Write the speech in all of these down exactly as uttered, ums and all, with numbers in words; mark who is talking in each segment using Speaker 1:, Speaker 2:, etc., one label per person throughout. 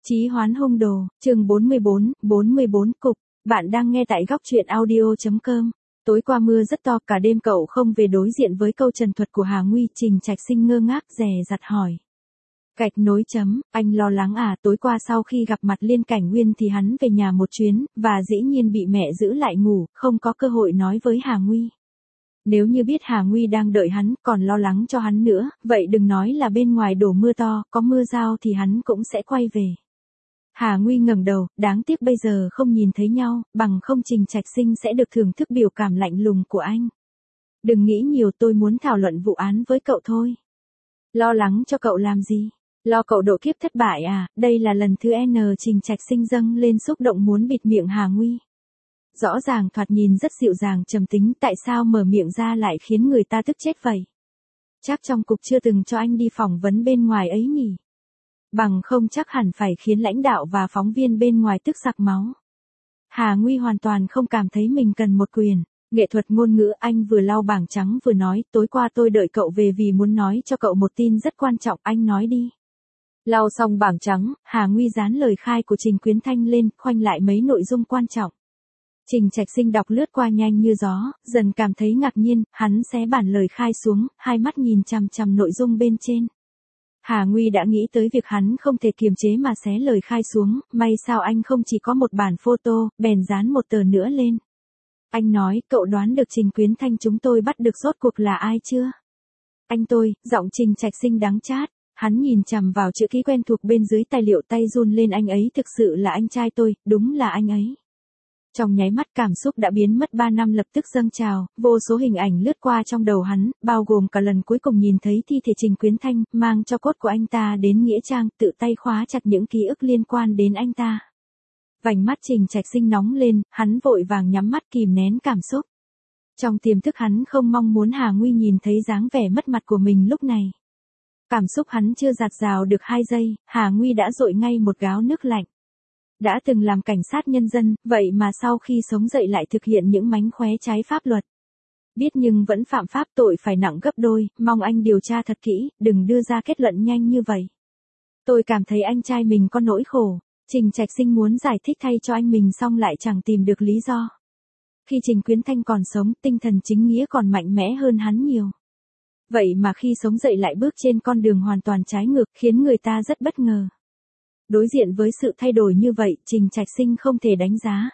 Speaker 1: Chí hoán hung đồ, chương bốn mươi bốn, bốn mươi bốn cục, bạn đang nghe tại góc truyện audio.com. Tối qua mưa rất to, cả đêm cậu không về. Đối diện với câu trần thuật của Hà Nguy, Trình Trạch Sinh ngơ ngác dè dặt hỏi. Gạch nối chấm, anh lo lắng à? Tối qua sau khi gặp mặt Liên Cảnh Nguyên thì hắn về nhà một chuyến, và dĩ nhiên bị mẹ giữ lại ngủ, không có cơ hội nói với Hà Nguy. Nếu như biết Hà Nguy đang đợi hắn, còn lo lắng cho hắn nữa, vậy đừng nói là bên ngoài đổ mưa to, có mưa rào thì hắn cũng sẽ quay về. Hà Nguy ngẩng đầu, đáng tiếc bây giờ không nhìn thấy nhau, bằng không Trình Trạch Sinh sẽ được thưởng thức biểu cảm lạnh lùng của anh. Đừng nghĩ nhiều, tôi muốn thảo luận vụ án với cậu thôi. Lo lắng cho cậu làm gì? Lo cậu độ kiếp thất bại à? Đây là lần thứ N. Trình Trạch Sinh dâng lên xúc động muốn bịt miệng Hà Nguy. Rõ ràng thoạt nhìn rất dịu dàng trầm tính, tại sao mở miệng ra lại khiến người ta tức chết vậy? Chắc trong cục chưa từng cho anh đi phỏng vấn bên ngoài ấy nhỉ? Bằng không chắc hẳn phải khiến lãnh đạo và phóng viên bên ngoài tức sặc máu. Hà Nguy hoàn toàn không cảm thấy mình cần một quyền nghệ thuật ngôn ngữ. Anh vừa lau bảng trắng vừa nói, tối qua tôi đợi cậu về vì muốn nói cho cậu một tin rất quan trọng, anh nói đi. Lau xong bảng trắng, Hà Nguy dán lời khai của Trình Quyến Thanh lên, khoanh lại mấy nội dung quan trọng. Trình Trạch Sinh đọc lướt qua nhanh như gió, dần cảm thấy ngạc nhiên, hắn xé bản lời khai xuống, hai mắt nhìn chằm chằm nội dung bên trên. Hà Nguy đã nghĩ tới việc hắn không thể kiềm chế mà xé lời khai xuống, may sao anh không chỉ có một bản photo, bèn dán một tờ nữa lên. Anh nói, cậu đoán được Trình Quyến Thanh chúng tôi bắt được rốt cuộc là ai chưa? Anh tôi, giọng Trình Trạch Sinh đắng chát, hắn nhìn chằm vào chữ ký quen thuộc bên dưới tài liệu, tay run lên. Anh ấy thực sự là anh trai tôi, đúng là anh ấy. Trong nháy mắt cảm xúc đã biến mất ba năm lập tức dâng trào, vô số hình ảnh lướt qua trong đầu hắn, bao gồm cả lần cuối cùng nhìn thấy thi thể Trình Quyến Thanh, mang cho cốt của anh ta đến nghĩa trang, tự tay khóa chặt những ký ức liên quan đến anh ta. Vành mắt Trình Trạch Sinh nóng lên, hắn vội vàng nhắm mắt kìm nén cảm xúc. Trong tiềm thức hắn không mong muốn Hà Nguy nhìn thấy dáng vẻ mất mặt của mình lúc này. Cảm xúc hắn chưa dạt dào được hai giây, Hà Nguy đã dội ngay một gáo nước lạnh. Đã từng làm cảnh sát nhân dân, vậy mà sau khi sống dậy lại thực hiện những mánh khóe trái pháp luật. Biết nhưng vẫn phạm pháp, tội phải nặng gấp đôi, mong anh điều tra thật kỹ, đừng đưa ra kết luận nhanh như vậy. Tôi cảm thấy anh trai mình có nỗi khổ. Trình Trạch Sinh muốn giải thích thay cho anh mình xong lại chẳng tìm được lý do. Khi Trình Quyến Thanh còn sống, tinh thần chính nghĩa còn mạnh mẽ hơn hắn nhiều. Vậy mà khi sống dậy lại bước trên con đường hoàn toàn trái ngược, khiến người ta rất bất ngờ. Đối diện với sự thay đổi như vậy, Trình Trạch Sinh không thể đánh giá.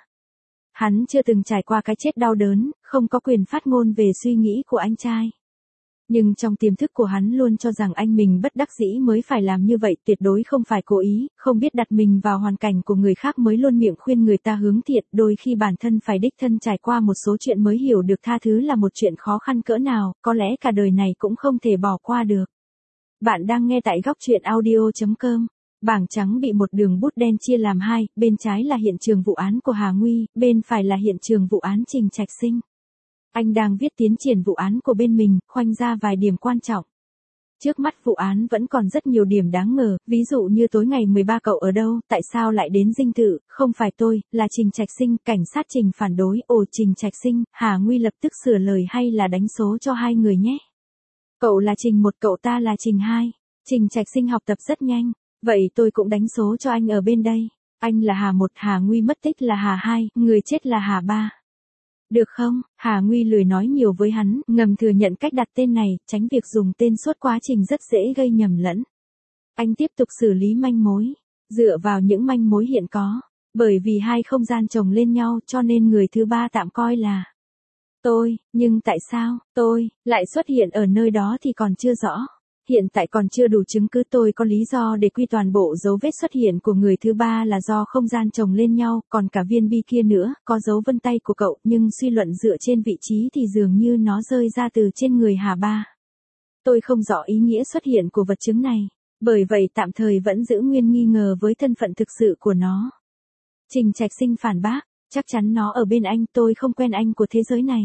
Speaker 1: Hắn chưa từng trải qua cái chết đau đớn, không có quyền phát ngôn về suy nghĩ của anh trai. Nhưng trong tiềm thức của hắn luôn cho rằng anh mình bất đắc dĩ mới phải làm như vậy, tuyệt đối không phải cố ý, không biết đặt mình vào hoàn cảnh của người khác mới luôn miệng khuyên người ta hướng thiện, đôi khi bản thân phải đích thân trải qua một số chuyện mới hiểu được tha thứ là một chuyện khó khăn cỡ nào, có lẽ cả đời này cũng không thể bỏ qua được. Bạn đang nghe tại góc truyện audio.com. Bảng trắng bị một đường bút đen chia làm hai, bên trái là hiện trường vụ án của Hà Nguy, bên phải là hiện trường vụ án Trình Trạch Sinh. Anh đang viết tiến triển vụ án của bên mình, khoanh ra vài điểm quan trọng. Trước mắt vụ án vẫn còn rất nhiều điểm đáng ngờ, ví dụ như tối ngày mười ba cậu ở đâu, tại sao lại đến dinh thự, không phải tôi, là Trình Trạch Sinh, cảnh sát Trình phản đối, ồ Trình Trạch Sinh, Hà Nguy lập tức sửa lời hay là đánh số cho hai người nhé. Cậu là Trình một, cậu ta là Trình hai. Trình Trạch Sinh học tập rất nhanh. Vậy tôi cũng đánh số cho anh ở bên đây. Anh là Hà một, Hà Nguy mất tích là Hà hai, người chết là Hà ba. Được không? Hà Nguy lười nói nhiều với hắn, ngầm thừa nhận cách đặt tên này, tránh việc dùng tên suốt quá trình rất dễ gây nhầm lẫn. Anh tiếp tục xử lý manh mối, dựa vào những manh mối hiện có, bởi vì hai không gian chồng lên nhau cho nên người thứ ba tạm coi là tôi, nhưng tại sao tôi lại xuất hiện ở nơi đó thì còn chưa rõ. Hiện tại còn chưa đủ chứng cứ, tôi có lý do để quy toàn bộ dấu vết xuất hiện của người thứ ba là do không gian chồng lên nhau, còn cả viên bi kia nữa, có dấu vân tay của cậu, nhưng suy luận dựa trên vị trí thì dường như nó rơi ra từ trên người Hà ba. Tôi không rõ ý nghĩa xuất hiện của vật chứng này, bởi vậy tạm thời vẫn giữ nguyên nghi ngờ với thân phận thực sự của nó. Trình Trạch Sinh phản bác, chắc chắn nó ở bên anh, tôi không quen anh của thế giới này.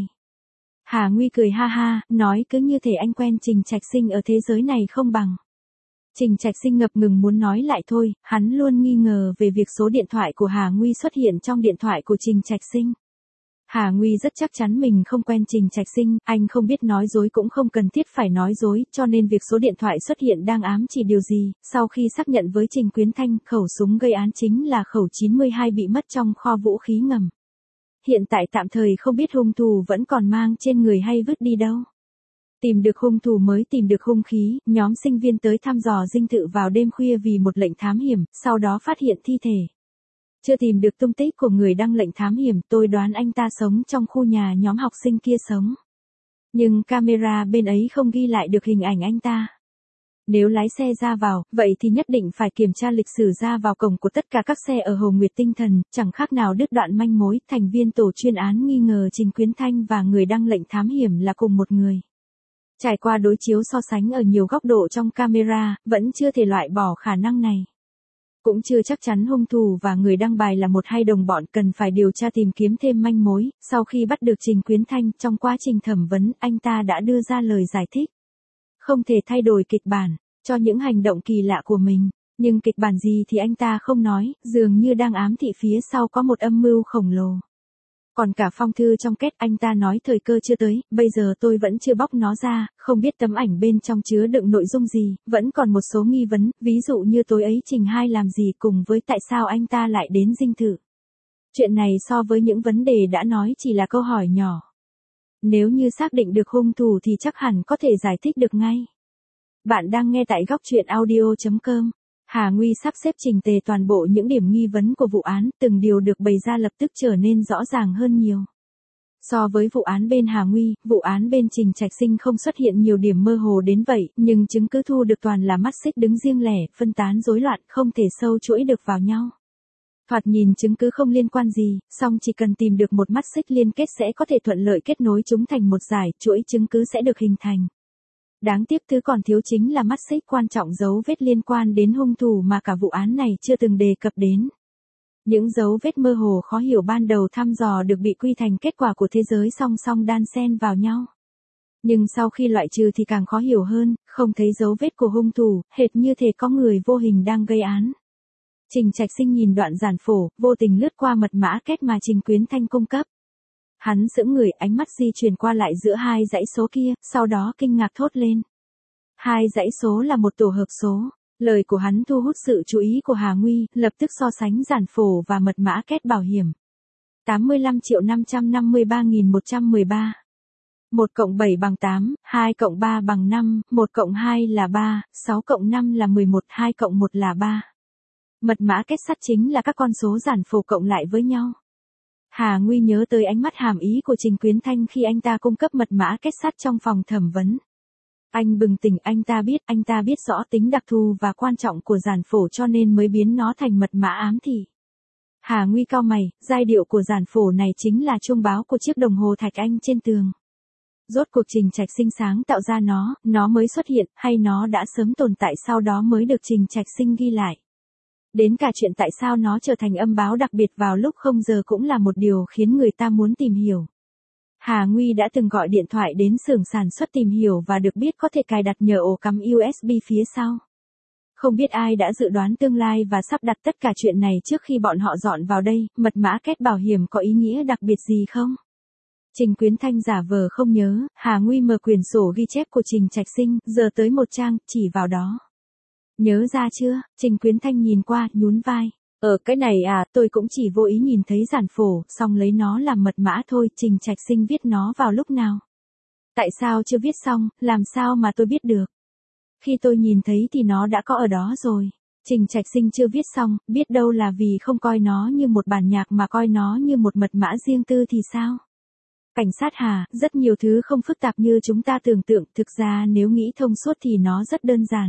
Speaker 1: Hà Nguy cười ha ha, nói cứ như thể anh quen Trình Trạch Sinh ở thế giới này không bằng. Trình Trạch Sinh ngập ngừng muốn nói lại thôi, hắn luôn nghi ngờ về việc số điện thoại của Hà Nguy xuất hiện trong điện thoại của Trình Trạch Sinh. Hà Nguy rất chắc chắn mình không quen Trình Trạch Sinh, anh không biết nói dối cũng không cần thiết phải nói dối, cho nên việc số điện thoại xuất hiện đang ám chỉ điều gì. Sau khi xác nhận với Trình Quyến Thanh, khẩu súng gây án chính là khẩu chín mươi hai bị mất trong kho vũ khí ngầm. Hiện tại tạm thời không biết hung thủ vẫn còn mang trên người hay vứt đi đâu. Tìm được hung thủ mới tìm được hung khí, nhóm sinh viên tới thăm dò dinh thự vào đêm khuya vì một lệnh thám hiểm, sau đó phát hiện thi thể. Chưa tìm được tung tích của người đăng lệnh thám hiểm, tôi đoán anh ta sống trong khu nhà nhóm học sinh kia sống. Nhưng camera bên ấy không ghi lại được hình ảnh anh ta. Nếu lái xe ra vào, vậy thì nhất định phải kiểm tra lịch sử ra vào cổng của tất cả các xe ở Hồ Nguyệt Tinh Thần, chẳng khác nào đứt đoạn manh mối. Thành viên tổ chuyên án nghi ngờ Trình Quyến Thanh và người đăng lệnh thám hiểm là cùng một người. Trải qua đối chiếu so sánh ở nhiều góc độ trong camera, vẫn chưa thể loại bỏ khả năng này. Cũng chưa chắc chắn hung thủ và người đăng bài là một hay đồng bọn, cần phải điều tra tìm kiếm thêm manh mối. Sau khi bắt được Trình Quyến Thanh, trong quá trình thẩm vấn, anh ta đã đưa ra lời giải thích. Không thể thay đổi kịch bản, cho những hành động kỳ lạ của mình. Nhưng kịch bản gì thì anh ta không nói, dường như đang ám thị phía sau có một âm mưu khổng lồ. Còn cả phong thư trong két, anh ta nói thời cơ chưa tới, bây giờ tôi vẫn chưa bóc nó ra, không biết tấm ảnh bên trong chứa đựng nội dung gì, vẫn còn một số nghi vấn, ví dụ như tối ấy Trình Hai làm gì cùng với tại sao anh ta lại đến dinh thự. Chuyện này so với những vấn đề đã nói chỉ là câu hỏi nhỏ. Nếu như xác định được hung thủ thì chắc hẳn có thể giải thích được ngay. Bạn đang nghe tại góc truyện audio chấm com. Hà Nguy sắp xếp chỉnh tề toàn bộ những điểm nghi vấn của vụ án, từng điều được bày ra lập tức trở nên rõ ràng hơn nhiều. So với vụ án bên Hà Nguy, vụ án bên Trình Trạch Sinh không xuất hiện nhiều điểm mơ hồ đến vậy, nhưng chứng cứ thu được toàn là mắt xích đứng riêng lẻ, phân tán rối loạn, không thể sâu chuỗi được vào nhau. Thoạt nhìn chứng cứ không liên quan gì, song chỉ cần tìm được một mắt xích liên kết sẽ có thể thuận lợi kết nối chúng thành một dải, chuỗi chứng cứ sẽ được hình thành. Đáng tiếc thứ còn thiếu chính là mắt xích quan trọng, dấu vết liên quan đến hung thủ mà cả vụ án này chưa từng đề cập đến. Những dấu vết mơ hồ khó hiểu ban đầu thăm dò được bị quy thành kết quả của thế giới song song đan xen vào nhau. Nhưng sau khi loại trừ thì càng khó hiểu hơn, không thấy dấu vết của hung thủ, hệt như thể có người vô hình đang gây án. Trình Trạch Sinh nhìn đoạn giản phổ, vô tình lướt qua mật mã kết mà Trình Quyến Thanh cung cấp. Hắn sững người, ánh mắt di chuyển qua lại giữa hai dãy số kia, sau đó kinh ngạc thốt lên. Hai dãy số là một tổ hợp số. Lời của hắn thu hút sự chú ý của Hà Nguy, lập tức so sánh giản phổ và mật mã kết bảo hiểm. tám mươi lăm triệu năm trăm năm mươi ba nghìn một trăm mười ba. một cộng bảy bằng tám, hai cộng ba bằng năm, một cộng hai là ba, sáu cộng năm là mười một, hai cộng một là ba. Mật mã kết sắt chính là các con số giản phổ cộng lại với nhau. Hà Nguy nhớ tới ánh mắt hàm ý của Trình Quyến Thanh khi anh ta cung cấp mật mã kết sắt trong phòng thẩm vấn. Anh bừng tỉnh, anh ta biết, anh ta biết rõ tính đặc thù và quan trọng của giản phổ cho nên mới biến nó thành mật mã ám thị. Hà Nguy cau mày, giai điệu của giản phổ này chính là chuông báo của chiếc đồng hồ thạch anh trên tường. Rốt cuộc Trình Trạch Sinh sáng tạo ra nó, nó mới xuất hiện, hay nó đã sớm tồn tại sau đó mới được Trình Trạch Sinh ghi lại. Đến cả chuyện tại sao nó trở thành âm báo đặc biệt vào lúc không giờ cũng là một điều khiến người ta muốn tìm hiểu. Hà Nguy đã từng gọi điện thoại đến xưởng sản xuất tìm hiểu và được biết có thể cài đặt nhờ ổ cắm u ét bê phía sau. Không biết ai đã dự đoán tương lai và sắp đặt tất cả chuyện này trước khi bọn họ dọn vào đây, mật mã kết bảo hiểm có ý nghĩa đặc biệt gì không? Trình Quyến Thanh giả vờ không nhớ, Hà Nguy mở quyển sổ ghi chép của Trình Trạch Sinh, giờ tới một trang, chỉ vào đó. Nhớ ra chưa? Trình Quyến Thanh nhìn qua, nhún vai. Ở cái này à, tôi cũng chỉ vô ý nhìn thấy giản phổ, xong lấy nó làm mật mã thôi. Trình Trạch Sinh viết nó vào lúc nào? Tại sao chưa viết xong, làm sao mà tôi biết được? Khi tôi nhìn thấy thì nó đã có ở đó rồi. Trình Trạch Sinh chưa viết xong, biết đâu là vì không coi nó như một bản nhạc mà coi nó như một mật mã riêng tư thì sao? Cảnh sát Hà, rất nhiều thứ không phức tạp như chúng ta tưởng tượng, thực ra nếu nghĩ thông suốt thì nó rất đơn giản.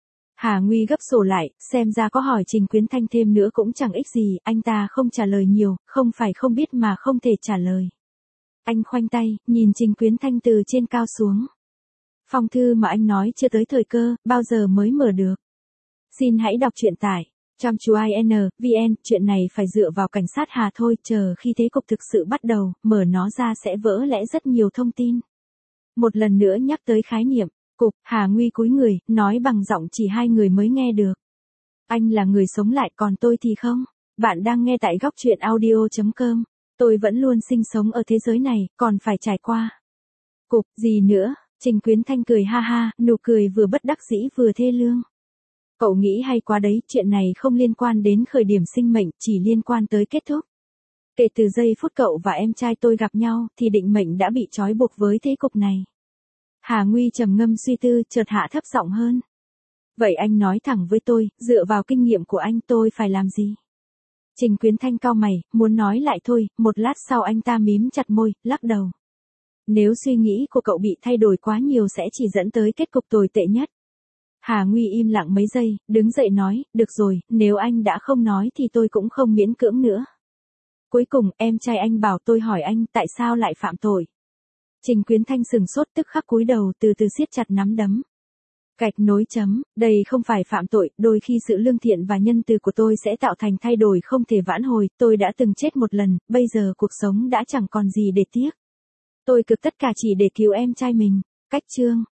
Speaker 1: Hà Nguy gấp sổ lại, xem ra có hỏi Trình Quyến Thanh thêm nữa cũng chẳng ích gì, anh ta không trả lời nhiều, không phải không biết mà không thể trả lời. Anh khoanh tay, nhìn Trình Quyến Thanh từ trên cao xuống. Phong thư mà anh nói chưa tới thời cơ, bao giờ mới mở được? Xin hãy đọc truyện tại chăm chú in vn, chuyện này phải dựa vào cảnh sát Hà thôi, chờ khi thế cục thực sự bắt đầu, mở nó ra sẽ vỡ lẽ rất nhiều thông tin. Một lần nữa nhắc tới khái niệm cục, Hà Nguy cúi người, nói bằng giọng chỉ hai người mới nghe được. Anh là người sống lại, còn tôi thì không. Bạn đang nghe tại góc truyện audio chấm com. Tôi vẫn luôn sinh sống ở thế giới này, còn phải trải qua. Cục, gì nữa? Trình Quyến Thanh cười ha ha, nụ cười vừa bất đắc dĩ vừa thê lương. Cậu nghĩ hay quá đấy, chuyện này không liên quan đến khởi điểm sinh mệnh, chỉ liên quan tới kết thúc. Kể từ giây phút cậu và em trai tôi gặp nhau, thì định mệnh đã bị trói buộc với thế cục này. Hà Nguy trầm ngâm suy tư, chợt hạ thấp giọng hơn. Vậy anh nói thẳng với tôi, dựa vào kinh nghiệm của anh tôi phải làm gì? Trình Quyến Thanh cau mày, muốn nói lại thôi, một lát sau anh ta mím chặt môi, lắc đầu. Nếu suy nghĩ của cậu bị thay đổi quá nhiều sẽ chỉ dẫn tới kết cục tồi tệ nhất. Hà Nguy im lặng mấy giây, đứng dậy nói, được rồi, nếu anh đã không nói thì tôi cũng không miễn cưỡng nữa. Cuối cùng, em trai anh bảo tôi hỏi anh tại sao lại phạm tội. Trình Quyến Thanh sừng sốt tức khắc cúi đầu từ từ siết chặt nắm đấm. Gạch nối chấm, đây không phải phạm tội, đôi khi sự lương thiện và nhân từ của tôi sẽ tạo thành thay đổi không thể vãn hồi, tôi đã từng chết một lần, bây giờ cuộc sống đã chẳng còn gì để tiếc. Tôi cực tất cả chỉ để cứu em trai mình. Cách chương